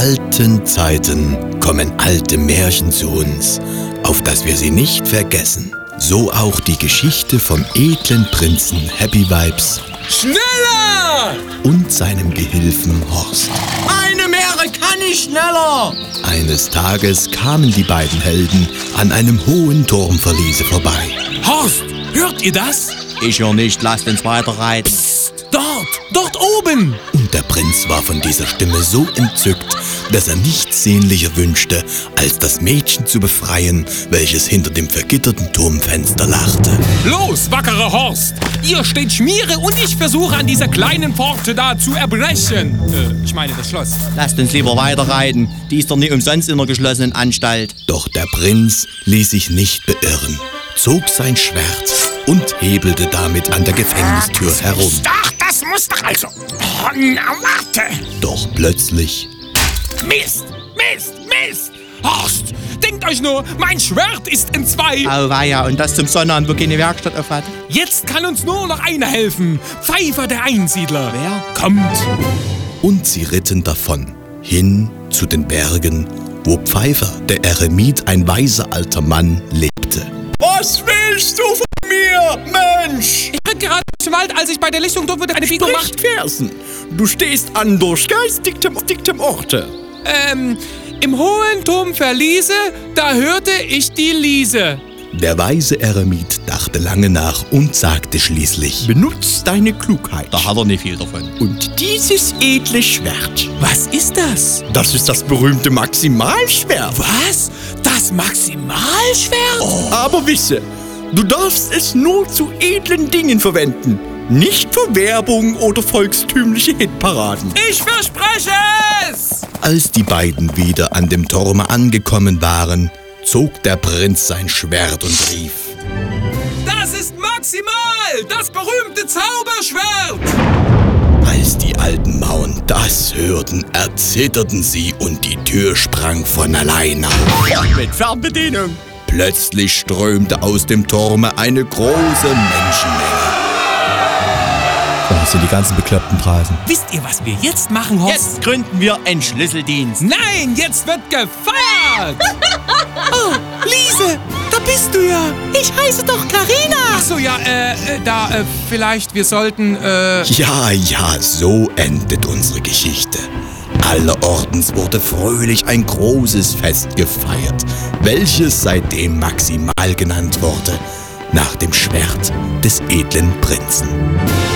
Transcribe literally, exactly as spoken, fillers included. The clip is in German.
alten Zeiten kommen alte Märchen zu uns, auf dass wir sie nicht vergessen. So auch die Geschichte vom edlen Prinzen Happy Vibes Schneller! und seinem Gehilfen Horst. Eine Meere kann ich schneller! Eines Tages kamen die beiden Helden an einem hohen Turmverliese vorbei. Horst, hört ihr das? Ich höre nicht, lasst uns weiterreiten. Dort, dort oben! Und der Prinz war von dieser Stimme so entzückt, dass er nichts sehnlicher wünschte, als das Mädchen zu befreien, welches hinter dem vergitterten Turmfenster lachte. Los, wackerer Horst! Ihr steht Schmiere und ich versuche an dieser kleinen Pforte da zu erbrechen. Äh, ich meine das Schloss. Lasst uns lieber weiterreiten. Die ist doch nicht umsonst in einer geschlossenen Anstalt. Doch der Prinz ließ sich nicht beirren, zog sein Schwert und hebelte damit an der Gefängnistür herum. Ach, das muss doch also... Oh, na, warte! Doch plötzlich... Mist, Mist, Mist! Horst, denkt euch nur, mein Schwert ist in zwei. Auweia, und das zum Sonnabend, wo keine Werkstatt auf hat. Jetzt kann uns nur noch einer helfen. Pfeifer der Einsiedler. Wer? Kommt. Und sie ritten davon, hin zu den Bergen, wo Pfeifer, der Eremit, ein weiser alter Mann, lebte. Was willst du von mir, Mensch? Ich ritt gerade durch den Wald, als ich bei der Lichtung dort wurde eine Biegung macht. Versen. Du stehst an durchgeistigtem dichtem Orte. Ähm, im hohen Turmverliese, da hörte ich die Liese. Der weise Eremit dachte lange nach und sagte schließlich: Benutz deine Klugheit. Da hat er nicht viel davon. Und dieses edle Schwert, Was ist das? das ist das berühmte Maximalschwert. Was? Das Maximalschwert? Oh. Aber wisse, du darfst es nur zu edlen Dingen verwenden. Nicht für Werbung oder volkstümliche Hitparaden. Ich verspreche es! Als die beiden wieder an dem Turme angekommen waren, zog der Prinz sein Schwert und rief: Das ist Maximal! Das berühmte Zauberschwert! Als die alten Mauern das hörten, erzitterten sie und die Tür sprang von allein auf. Mit Fernbedienung. Plötzlich strömte aus dem Turme eine große Menschenmenge. Das sind die ganzen bekloppten Phrasen. Wisst ihr, was wir jetzt machen, Horst? Jetzt gründen wir einen Schlüsseldienst. Nein, jetzt wird gefeiert! Oh, Liese, da bist du ja. Ich heiße doch Karina. Ach so, ja, äh, äh, da, äh, vielleicht, wir sollten, äh... Ja, ja, so endet unsere Geschichte. Allerortens wurde fröhlich ein großes Fest gefeiert, welches seitdem Maximal genannt wurde, nach dem Schwert des edlen Prinzen.